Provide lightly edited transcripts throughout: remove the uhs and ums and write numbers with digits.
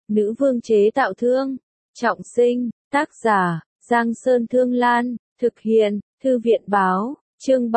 Nữ vương chế tạo thương. Trọng sinh. Tác giả, Giang Sơn Thương Lan. Thực hiện, Thư viện Báo. Chương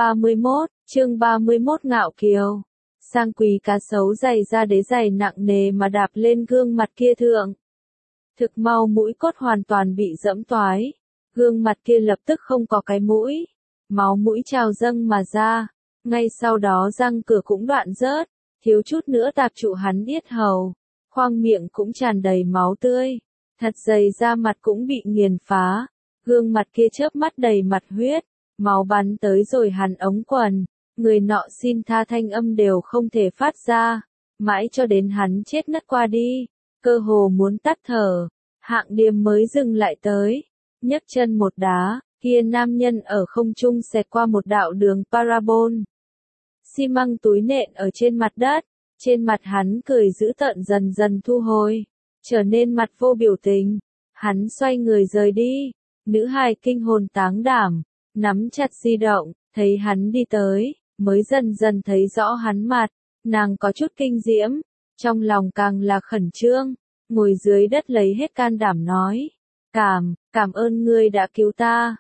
31 Ngạo Kiều. Sang quý cá sấu giày da đế giày nặng nề mà đạp lên gương mặt kia thượng. Thực mau mũi cốt hoàn toàn bị dẫm toái. Gương mặt kia lập tức không có cái mũi. Máu mũi trào dâng mà ra. Ngay sau đó răng cửa cũng đoạn rớt. Thiếu chút nữa tạp trụ hắn yết hầu. Khoang miệng cũng tràn đầy máu tươi. Thật dày da mặt cũng bị nghiền phá. Gương mặt kia chớp mắt đầy mặt huyết. Máu bắn tới rồi hắn ống quần. Người nọ xin tha thanh âm đều không thể phát ra. Mãi cho đến hắn chết ngất qua đi. Cơ hồ muốn tắt thở. Hạng Điềm mới dừng lại tới. Nhấc chân một đá. Kia nam nhân ở không trung xẹt qua một đạo đường parabol. Xi măng túi nện ở trên mặt đất. Trên mặt hắn cười dữ tợn dần dần thu hồi. Trở nên mặt vô biểu tình. Hắn xoay người rời đi. Nữ hài kinh hồn táng đảm. Nắm chặt di động. Thấy hắn đi tới. Mới dần dần thấy rõ hắn mặt. Nàng có chút kinh diễm. Trong lòng càng là khẩn trương. Ngồi dưới đất lấy hết can đảm nói. Cảm ơn ngươi đã cứu ta.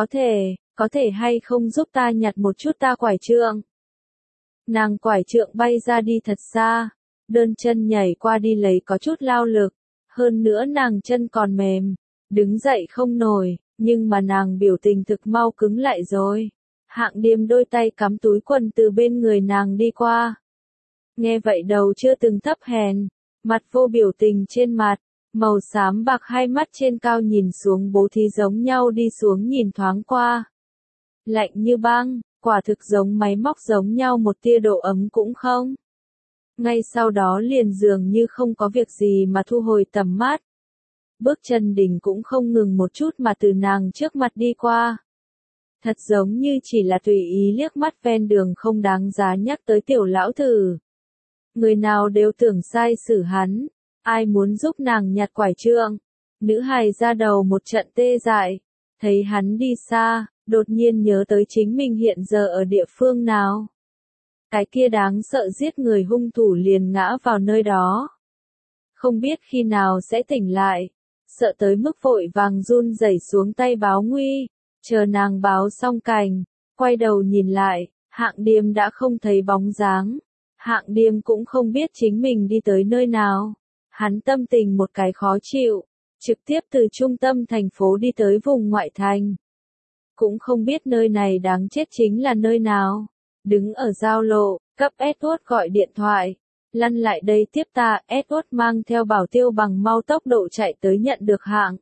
Có thể hay không giúp ta nhặt một chút ta quải trượng. Nàng quải trượng bay ra đi thật xa. Đơn chân nhảy qua đi lấy có chút lao lực. Hơn nữa nàng chân còn mềm. Đứng dậy không nổi. Nhưng mà nàng biểu tình thực mau cứng lại rồi. Hạng Điềm đôi tay cắm túi quần từ bên người nàng đi qua. Nghe vậy đầu chưa từng thấp hèn. Mặt vô biểu tình trên mặt. Màu xám bạc hai mắt trên cao nhìn xuống bố thí giống nhau đi xuống nhìn thoáng qua. Lạnh như băng, quả thực giống máy móc giống nhau một tia độ ấm cũng không. Ngay sau đó liền dường như không có việc gì mà thu hồi tầm mắt. Bước chân đỉnh cũng không ngừng một chút mà từ nàng trước mặt đi qua. Thật giống như chỉ là tùy ý liếc mắt ven đường không đáng giá nhắc tới tiểu lão thử. Người nào đều tưởng sai xử hắn. Ai muốn giúp nàng nhặt quải trượng. Nữ hài ra đầu một trận tê dại. Thấy hắn đi xa, đột nhiên nhớ tới chính mình hiện giờ ở địa phương nào. Cái kia đáng sợ giết người hung thủ liền ngã vào nơi đó. Không biết khi nào sẽ tỉnh lại. Sợ tới mức vội vàng run rẩy xuống tay báo nguy. Chờ nàng báo xong cành. Quay đầu nhìn lại, Hạng Điềm đã không thấy bóng dáng. Hạng Điềm cũng không biết chính mình đi tới nơi nào. Hắn tâm tình một cái khó chịu. Trực tiếp từ trung tâm thành phố đi tới vùng ngoại thành. Cũng không biết nơi này đáng chết chính là nơi nào. Đứng ở giao lộ, cấp Edward gọi điện thoại. Lăn lại đây tiếp ta. Edward mang theo bảo tiêu bằng mau tốc độ chạy tới nhận được Hạng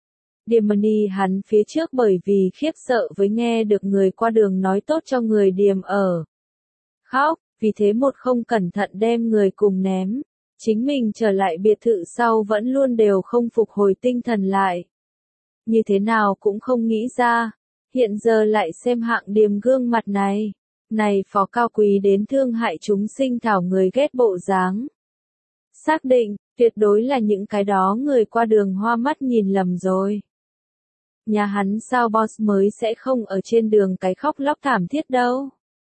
Điềm hắn phía trước bởi vì khiếp sợ với nghe được người qua đường nói tốt cho người Điềm ở. Khóc, vì thế một không cẩn thận đem người cùng ném. Chính mình trở lại biệt thự sau vẫn luôn đều không phục hồi tinh thần lại. Như thế nào cũng không nghĩ ra. Hiện giờ lại xem Hạng Điềm gương mặt này. Này phó cao quý đến thương hại chúng sinh thảo người ghét bộ dáng. Xác định, tuyệt đối là những cái đó người qua đường hoa mắt nhìn lầm rồi. Nhà hắn sao boss mới sẽ không ở trên đường cái khóc lóc thảm thiết đâu.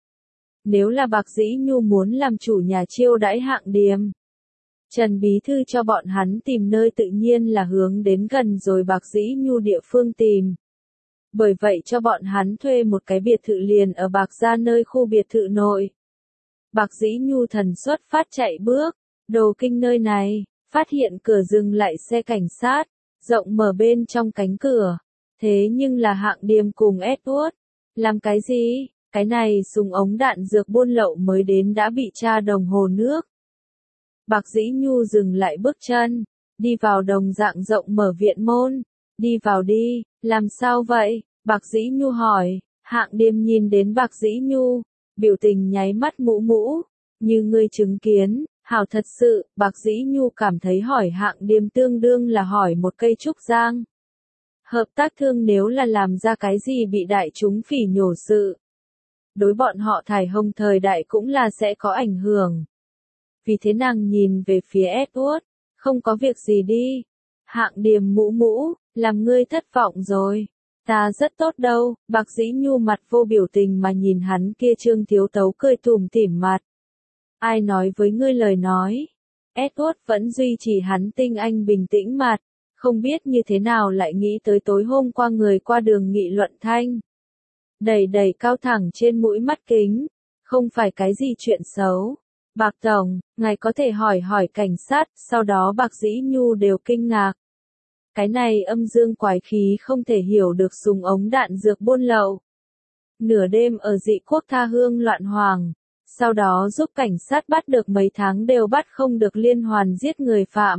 Nếu là Bạc Dĩ Nhu muốn làm chủ nhà chiêu đãi Hạng Điềm. Trần Bí Thư cho bọn hắn tìm nơi tự nhiên là hướng đến gần rồi Bạc Dĩ Nhu địa phương tìm. Bởi vậy cho bọn hắn thuê một cái biệt thự liền ở Bạc Gia nơi khu biệt thự nội. Bạc Dĩ Nhu thần xuất phát chạy bước, đồ kinh nơi này, phát hiện cửa dừng lại xe cảnh sát, rộng mở bên trong cánh cửa. Thế nhưng là Hạng Điềm cùng Edward. Làm cái gì? Cái này súng ống đạn dược buôn lậu mới đến đã bị tra đồng hồ nước. Bạc Dĩ Nhu dừng lại bước chân, đi vào đồng dạng rộng mở viện môn. Đi vào đi, làm sao vậy? Bạc Dĩ Nhu hỏi. Hạng Điềm nhìn đến Bạc Dĩ Nhu, biểu tình nháy mắt mũ mũ. Như ngươi chứng kiến, hảo thật sự. Bạc Dĩ Nhu cảm thấy hỏi Hạng Điềm tương đương là hỏi một cây trúc giang. Hợp tác thương nếu là làm ra cái gì bị đại chúng phỉ nhổ sự. Đối bọn họ thải hồng thời đại cũng là sẽ có ảnh hưởng. Vì thế nàng nhìn về phía Edward, không có việc gì đi. Hạng Điềm mũ mũ, làm ngươi thất vọng rồi. Ta rất tốt đâu. Bạc Dĩ Nhu mặt vô biểu tình mà nhìn hắn kia Trương Thiếu Tấu cười tủm tỉm mặt. Ai nói với ngươi lời nói? Edward vẫn duy trì hắn tinh anh bình tĩnh mặt, không biết như thế nào lại nghĩ tới tối hôm qua người qua đường nghị luận thanh. Đầy đầy cao thẳng trên mũi mắt kính, không phải cái gì chuyện xấu. Bạc Tổng, ngài có thể hỏi cảnh sát, sau đó Bạc Dĩ Nhu đều kinh ngạc. Cái này âm dương quái khí không thể hiểu được dùng ống đạn dược buôn lậu. Nửa đêm ở dị quốc tha hương loạn hoàng, sau đó giúp cảnh sát bắt được mấy tháng đều bắt không được liên hoàn giết người phạm.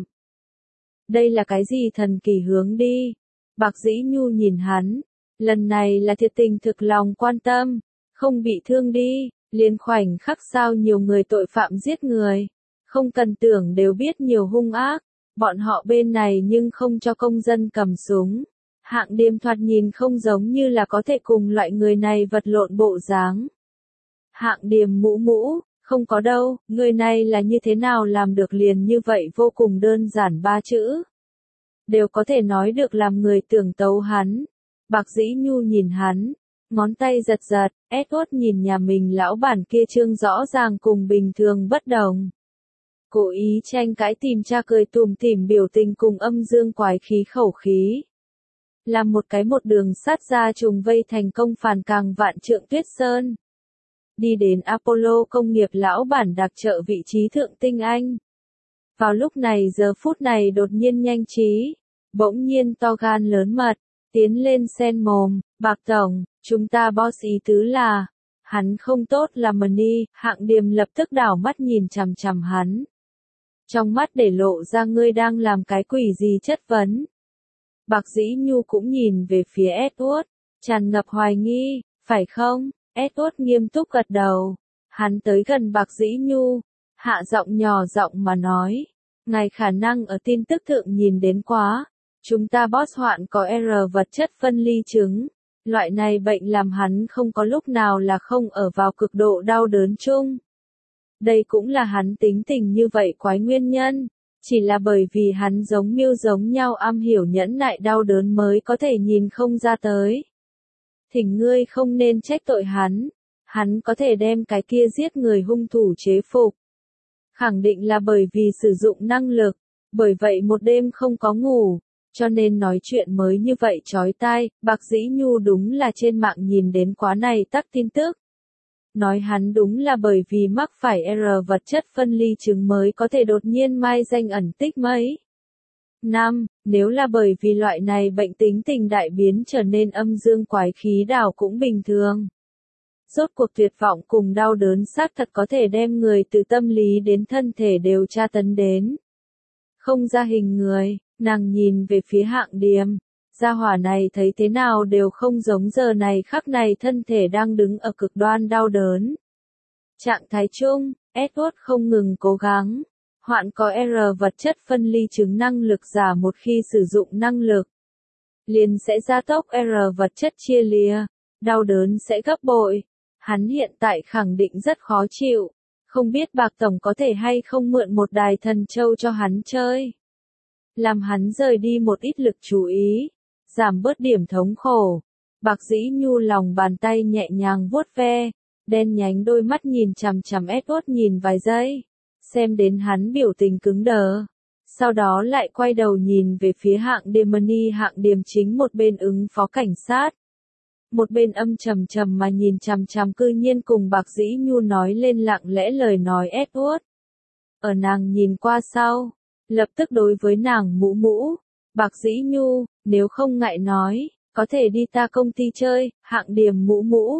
Đây là cái gì thần kỳ hướng đi? Bạc Dĩ Nhu nhìn hắn, lần này là thiệt tình thực lòng quan tâm, không bị thương đi, liền khoảnh khắc sao nhiều người tội phạm giết người, không cần tưởng đều biết nhiều hung ác, bọn họ bên này nhưng không cho công dân cầm súng. Hạng Điềm thoạt nhìn không giống như là có thể cùng loại người này vật lộn bộ dáng. Hạng Điềm mũ mũ, không có đâu, người này là như thế nào làm được liền như vậy vô cùng đơn giản ba chữ. Đều có thể nói được làm người tưởng tấu hắn. Bạc Dĩ Nhu nhìn hắn, ngón tay giật giật, Edward nhìn nhà mình lão bản kia trương rõ ràng cùng bình thường bất đồng. Cố ý tranh cãi tìm cha cười tủm tỉm biểu tình cùng âm dương quái khí khẩu khí. Làm một đường sát ra trùng vây thành công phản càng vạn trượng tuyết sơn. Đi đến Apollo công nghiệp lão bản đặc trợ vị trí thượng tinh anh. Vào lúc này giờ phút này đột nhiên nhanh trí, bỗng nhiên to gan lớn mật, tiến lên sen mồm, Bạc Tổng, chúng ta boss ý tứ là, hắn không tốt là money, Hạng Điềm lập tức đảo mắt nhìn chằm chằm hắn. Trong mắt để lộ ra ngươi đang làm cái quỷ gì chất vấn. Bạc Dĩ Nhu cũng nhìn về phía Edward, tràn ngập hoài nghi, phải không? Edward nghiêm túc gật đầu. Hắn tới gần Bạc Dĩ Nhu, hạ giọng nhỏ giọng mà nói, ngài khả năng ở tin tức thượng nhìn đến quá. Chúng ta boss hoạn có R vật chất phân ly chứng. Loại này bệnh làm hắn không có lúc nào là không ở vào cực độ đau đớn chung. Đây cũng là hắn tính tình như vậy quái nguyên nhân. Chỉ là bởi vì hắn giống Miêu giống nhau am hiểu nhẫn nại đau đớn mới có thể nhìn không ra tới. Thỉnh ngươi không nên trách tội hắn có thể đem cái kia giết người hung thủ chế phục. Khẳng định là bởi vì sử dụng năng lực, bởi vậy một đêm không có ngủ, cho nên nói chuyện mới như vậy chói tai. Bạc Dĩ Nhu đúng là trên mạng nhìn đến quá này tắc tin tức. Nói hắn đúng là bởi vì mắc phải R vật chất phân ly chứng mới có thể đột nhiên mai danh ẩn tích mấy năm, nếu là bởi vì loại này bệnh tính tình đại biến trở nên âm dương quái khí đảo cũng bình thường. Rốt cuộc tuyệt vọng cùng đau đớn xác thật có thể đem người từ tâm lý đến thân thể đều tra tấn đến. Không ra hình người, nàng nhìn về phía Hạng Điềm. Gia hỏa này thấy thế nào đều không giống giờ này khắc này thân thể đang đứng ở cực đoan đau đớn. Trạng thái chung, Edward không ngừng cố gắng. Hoạn có R vật chất phân ly chứng năng lực giả một khi sử dụng năng lực. Liền sẽ gia tốc R vật chất chia lìa. Đau đớn sẽ gấp bội. Hắn hiện tại khẳng định rất khó chịu. Không biết Bạc Tổng có thể hay không mượn một đài thần châu cho hắn chơi. Làm hắn rời đi một ít lực chú ý. Giảm bớt điểm thống khổ. Bạc Dĩ Nhu lòng bàn tay nhẹ nhàng vuốt ve, đen nhánh đôi mắt nhìn chằm chằm Edward nhìn vài giây, xem đến hắn biểu tình cứng đờ. Sau đó lại quay đầu nhìn về phía Hạng Điềm money. Hạng Điềm chính một bên ứng phó cảnh sát, một bên âm trầm trầm mà nhìn chằm chằm cư nhiên cùng Bạc Dĩ Nhu nói lên lặng lẽ lời nói Edward. Ở nàng nhìn qua sau, lập tức đối với nàng mũ mũ. Bạc Dĩ Nhu, nếu không ngại nói, có thể đi ta công ty chơi. Hạng Điềm mũ mũ.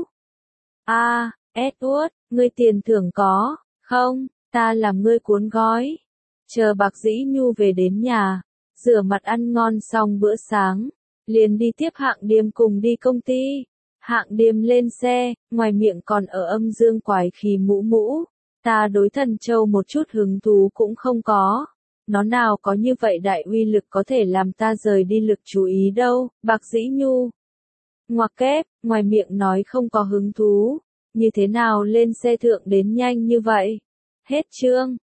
Edward, ngươi tiền thưởng có, không, ta làm ngươi cuốn gói. Chờ Bạc Dĩ Nhu về đến nhà, rửa mặt ăn ngon xong bữa sáng, liền đi tiếp Hạng Điềm cùng đi công ty. Hạng Điềm lên xe, ngoài miệng còn ở âm dương quái khí mũ mũ. Ta đối thần châu một chút hứng thú cũng không có. Nó nào có như vậy đại uy lực có thể làm ta rời đi lực chú ý đâu. Bạc Dĩ Nhu. Ngoặc kép, ngoài miệng nói không có hứng thú. Như thế nào lên xe thượng đến nhanh như vậy? Hết chương.